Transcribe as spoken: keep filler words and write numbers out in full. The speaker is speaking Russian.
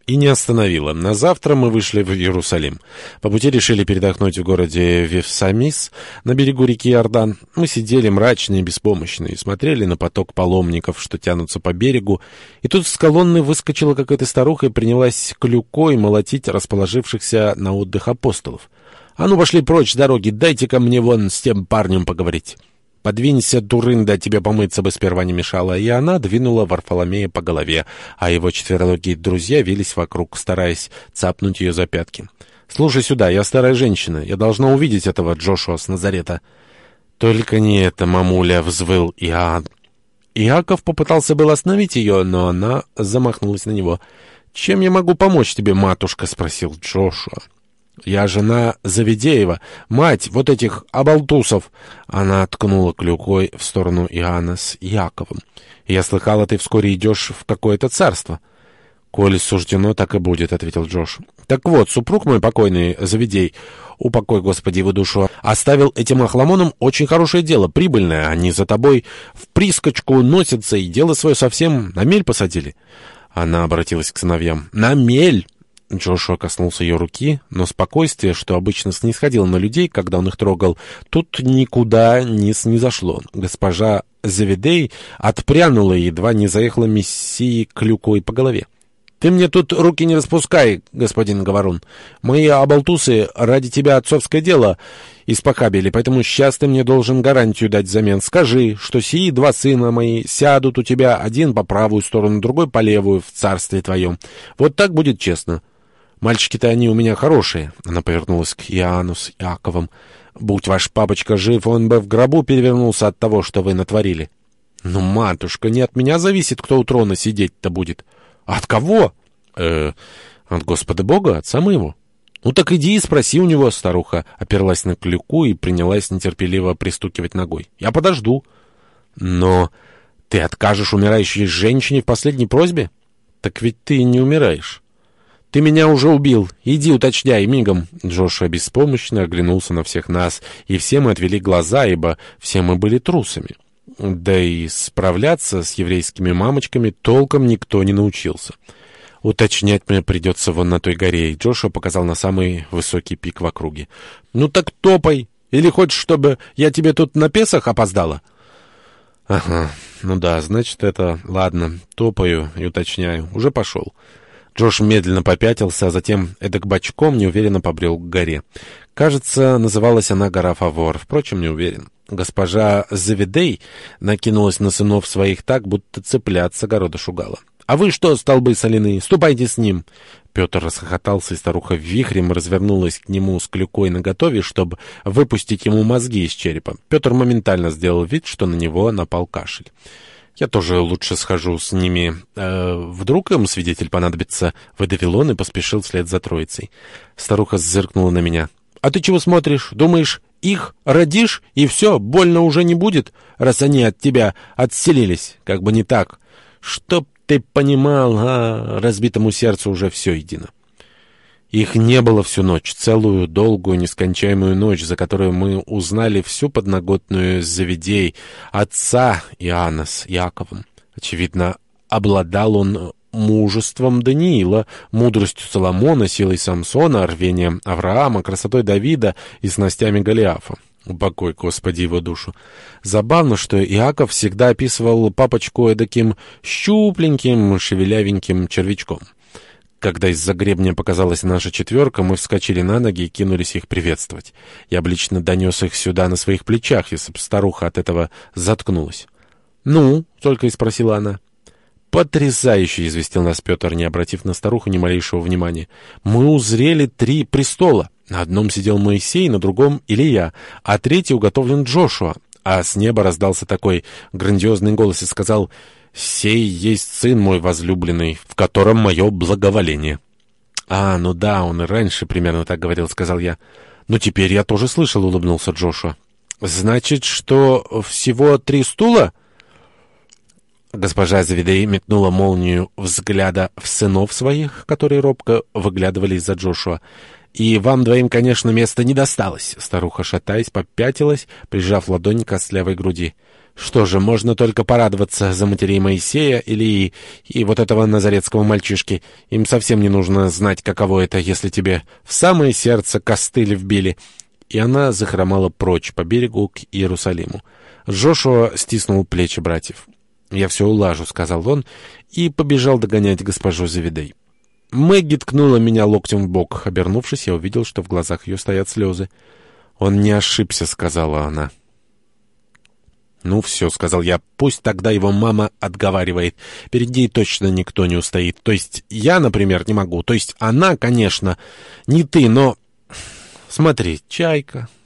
И не остановила. На завтра мы вышли в Иерусалим. По пути решили передохнуть в городе Вифсамис на берегу реки Иордан. Мы сидели мрачные и беспомощные, смотрели на поток паломников, что тянутся по берегу. И тут с колонны выскочила какая-то старуха и принялась клюкой молотить расположившихся на отдых апостолов. «А ну, пошли прочь с дороги, дайте-ка мне вон с тем парнем поговорить». «Подвинься, дурында, тебе помыться бы сперва не мешало». И она двинула Варфоломея по голове, а его четвероногие друзья вились вокруг, стараясь цапнуть ее за пятки. «Слушай сюда, я старая женщина, я должна увидеть этого Джошуа с Назарета». «Только не это, мамуля», — взвыл Иоанн. Иаков попытался был остановить ее, но она замахнулась на него. «Чем я могу помочь тебе, матушка?» — спросил Джошуа. «Я жена Завидеева, мать вот этих оболтусов!» Она ткнула клюкой в сторону Иоанна с Яковом. «Я слыхала, ты вскоре идешь в какое-то царство». «Коли суждено, так и будет», — ответил Джош. «Так вот, супруг мой покойный, Завидей, упокой, Господи, его душу, оставил этим охламонам очень хорошее дело, прибыльное. Они за тобой в прискочку носятся и дело свое совсем на мель посадили». Она обратилась к сыновьям. «На мель!» Джошуа коснулся ее руки, но спокойствие, что обычно снисходило на людей, когда он их трогал, тут никуда не снизошло. Госпожа Завидей отпрянула и едва не заехала мессии клюкой по голове. «Ты мне тут руки не распускай, господин Говорун. Мои оболтусы ради тебя отцовское дело испохабили, поэтому сейчас ты мне должен гарантию дать взамен. Скажи, что сии два сына мои сядут у тебя, один по правую сторону, другой по левую, в царстве твоем. Вот так будет честно». «Мальчики-то они у меня хорошие», — она повернулась к Иоанну с Иаковом. «Будь ваш папочка жив, он бы в гробу перевернулся от того, что вы натворили». «Ну, матушка, не от меня зависит, кто у трона сидеть-то будет». «От кого?» «Э, от Господа Бога, отца моего». «Ну так иди и спроси у него», — старуха оперлась на клюку и принялась нетерпеливо пристукивать ногой. «Я подожду». «Но ты откажешь умирающей женщине в последней просьбе?» «Так ведь ты не умираешь». «Ты меня уже убил. Иди уточняй мигом». Джошуа беспомощно оглянулся на всех нас, и все мы отвели глаза, ибо все мы были трусами. Да и справляться с еврейскими мамочками толком никто не научился. «Уточнять мне придется вон на той горе», и Джошуа показал на самый высокий пик в округе. «Ну так топай! Или хочешь, чтобы я тебе тут на Песах опоздала?» «Ага, ну да, значит это... Ладно, топаю и уточняю. Уже пошел». Джош медленно попятился, а затем эдак бочком неуверенно побрел к горе. Кажется, называлась она гора Фавор, впрочем, не уверен. Госпожа Завидей накинулась на сынов своих так, будто цыплят с огорода шугала. «А вы что, столбы соляные, ступайте с ним!» Петр расхохотался, и старуха вихрем развернулась к нему с клюкой наготове, чтобы выпустить ему мозги из черепа. Петр моментально сделал вид, что на него напал кашель. «Я тоже лучше схожу с ними. Э, вдруг им свидетель понадобится?» — выдавил он и поспешил вслед за троицей. Старуха зыркнула на меня. «А ты чего смотришь? Думаешь, их родишь, и все, больно уже не будет, раз они от тебя отселились? Как бы не так. Чтоб ты понимал, а разбитому сердцу уже все едино». Их не было всю ночь, целую, долгую, нескончаемую ночь, за которую мы узнали всю подноготную Завидей, отца Иоанна с Яковом. Очевидно, обладал он мужеством Даниила, мудростью Соломона, силой Самсона, рвением Авраама, красотой Давида и снастями Голиафа. Упокой, Господи, его душу. Забавно, что Иаков всегда описывал папочку эдаким щупленьким, шевелявеньким червячком. Когда из-за гребня показалась наша четверка, мы вскочили на ноги и кинулись их приветствовать. Я бы лично донес их сюда на своих плечах, если б старуха от этого заткнулась. «Ну?» — только и спросила она. «Потрясающе!» — известил нас Петр, не обратив на старуху ни малейшего внимания. «Мы узрели три престола. На одном сидел Моисей, на другом — Илия, а третий уготовлен Джошуа». А с неба раздался такой грандиозный голос и сказал: «Сей есть сын мой возлюбленный, в котором мое благоволение». «А, ну да, он и раньше примерно так говорил», — сказал я. «Ну теперь я тоже слышал», — улыбнулся Джошуа. «Значит, что всего три стула?» Госпожа Завидей метнула молнию взгляда в сынов своих, которые робко выглядывали из-за Джошуа. «И вам двоим, конечно, места не досталось». Старуха, шатаясь, попятилась, прижав ладонь к костлявой груди. Что же, можно только порадоваться за матерей Моисея или и, и вот этого назаретского мальчишки. Им совсем не нужно знать, каково это, если тебе в самое сердце костыль вбили». И она захромала прочь по берегу к Иерусалиму. Джошуа стиснул плечи братьев. «Я все улажу», — сказал он, и побежал догонять госпожу Зеведей. Мэгги ткнула меня локтем в бок. Обернувшись, я увидел, что в глазах ее стоят слезы. «Он не ошибся», — сказала она. «Ну все», — сказал я, — «пусть тогда его мама отговаривает. Перед ней точно никто не устоит. То есть я, например, не могу. То есть она, конечно, не ты, но... Смотри, чайка».